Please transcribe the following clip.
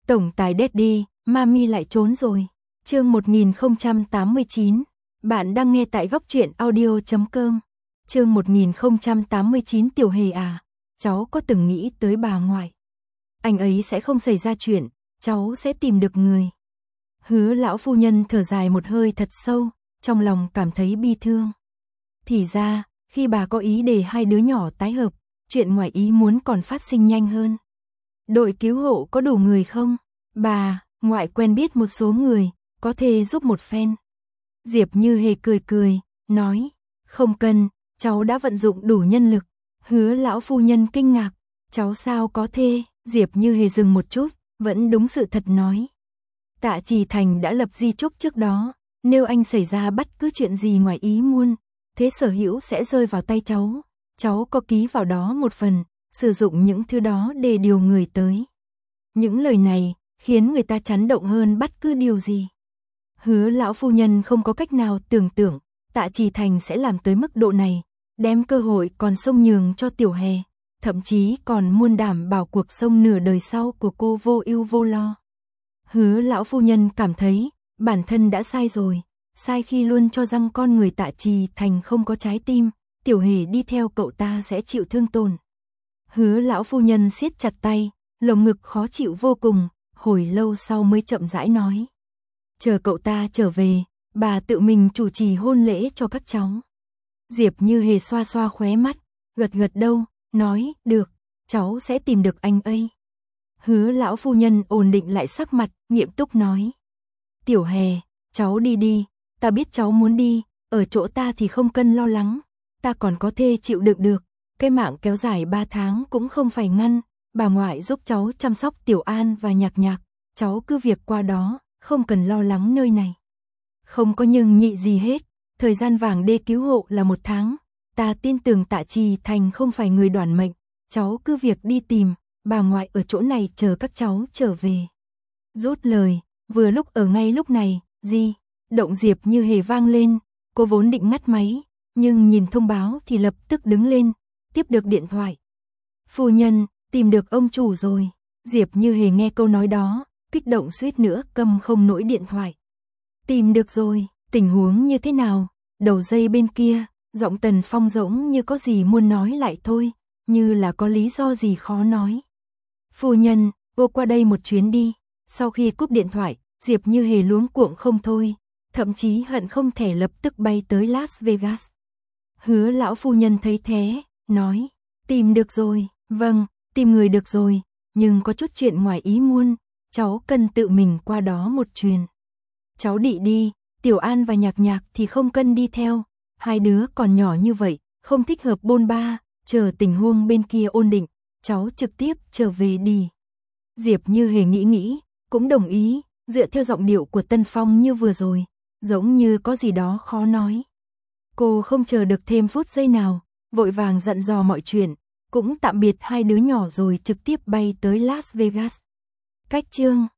Tổng tài Daddy, Mami lại trốn rồi. Chương 1089. Bạn đang nghe tại góc truyện audio.com. Chương 1089. Tiểu Hề à, cháu có từng nghĩ tới bà ngoại. Anh ấy sẽ không xảy ra chuyện, cháu sẽ tìm được người. Hứa lão phu nhân thở dài một hơi thật sâu, trong lòng cảm thấy bi thương. Thì ra, khi bà có ý để hai đứa nhỏ tái hợp, chuyện ngoài ý muốn còn phát sinh nhanh hơn. Đội cứu hộ có đủ người không? Bà, ngoại quen biết một số người, có thể giúp một phen. Diệp Như Hề cười cười, nói, không cần, cháu đã vận dụng đủ nhân lực. Hứa lão phu nhân kinh ngạc, cháu sao có thể? Diệp Như Hề dừng một chút, vẫn đúng sự thật nói. Tạ Trì Thành đã lập di chúc trước đó, nếu anh xảy ra bất cứ chuyện gì ngoài ý muốn, thế sở hữu sẽ rơi vào tay cháu. Cháu có ký vào đó một phần, sử dụng những thứ đó để điều người tới. Những lời này khiến người ta chấn động hơn bất cứ điều gì. Hứa lão phu nhân không có cách nào tưởng tượng Tạ Trì Thành sẽ làm tới mức độ này, đem cơ hội còn sông nhường cho Tiểu Hề, thậm chí còn muôn đảm bảo cuộc sống nửa đời sau của cô vô ưu vô lo. Hứa lão phu nhân cảm thấy bản thân đã sai rồi, sai khi luôn cho rằng con người Tạ Trì Thành không có trái tim, Tiểu Hề đi theo cậu ta sẽ chịu thương tổn. Hứa lão phu nhân siết chặt tay, lồng ngực khó chịu vô cùng, hồi lâu sau mới chậm rãi nói. Chờ cậu ta trở về, bà tự mình chủ trì hôn lễ cho các cháu. Diệp Như Hề xoa xoa khóe mắt, gật gật đầu, nói, được, cháu sẽ tìm được anh ấy. Hứa lão phu nhân ổn định lại sắc mặt, nghiêm túc nói. Tiểu Hề, cháu đi đi, ta biết cháu muốn đi, ở chỗ ta thì không cần lo lắng, ta còn có thể chịu đựng được, cái mạng kéo dài 3 tháng cũng không phải ngăn, bà ngoại giúp cháu chăm sóc Tiểu An và Nhạc Nhạc, cháu cứ việc qua đó, không cần lo lắng nơi này. Không có nhưng nhị gì hết, thời gian vàng để cứu hộ là 1 tháng, ta tin tưởng Tạ Trì Thành không phải người đoản mệnh, cháu cứ việc đi tìm, bà ngoại ở chỗ này chờ các cháu trở về. Rút lời, vừa lúc ở ngay lúc này, động Diệp Như Hề vang lên, cô vốn định ngắt máy, nhưng nhìn thông báo thì lập tức đứng lên, tiếp được điện thoại. Phu nhân, tìm được ông chủ rồi. Diệp Như Hề nghe câu nói đó, kích động suýt nữa cầm không nổi điện thoại. Tìm được rồi, tình huống như thế nào? Đầu dây bên kia, giọng Tần Phong giống như có gì muốn nói lại thôi, như là có lý do gì khó nói. Phu nhân, cô qua đây một chuyến đi. Sau khi cúp điện thoại, Diệp Như Hề luống cuống không thôi, thậm chí hận không thể lập tức bay tới Las Vegas. Hứa lão phu nhân thấy thế, nói, tìm được rồi, vâng, tìm người được rồi, nhưng có chút chuyện ngoài ý muốn, cháu cần tự mình qua đó một chuyến. Cháu đi, Tiểu An và Nhạc Nhạc thì không cần đi theo, hai đứa còn nhỏ như vậy, không thích hợp bôn ba, chờ tình huống bên kia ổn định, cháu trực tiếp trở về đi. Diệp Như Hề nghĩ, cũng đồng ý, dựa theo giọng điệu của Tân Phong như vừa rồi, giống như có gì đó khó nói. Cô không chờ được thêm phút giây nào, vội vàng dặn dò mọi chuyện, cũng tạm biệt hai đứa nhỏ rồi trực tiếp bay tới Las Vegas. Cách chương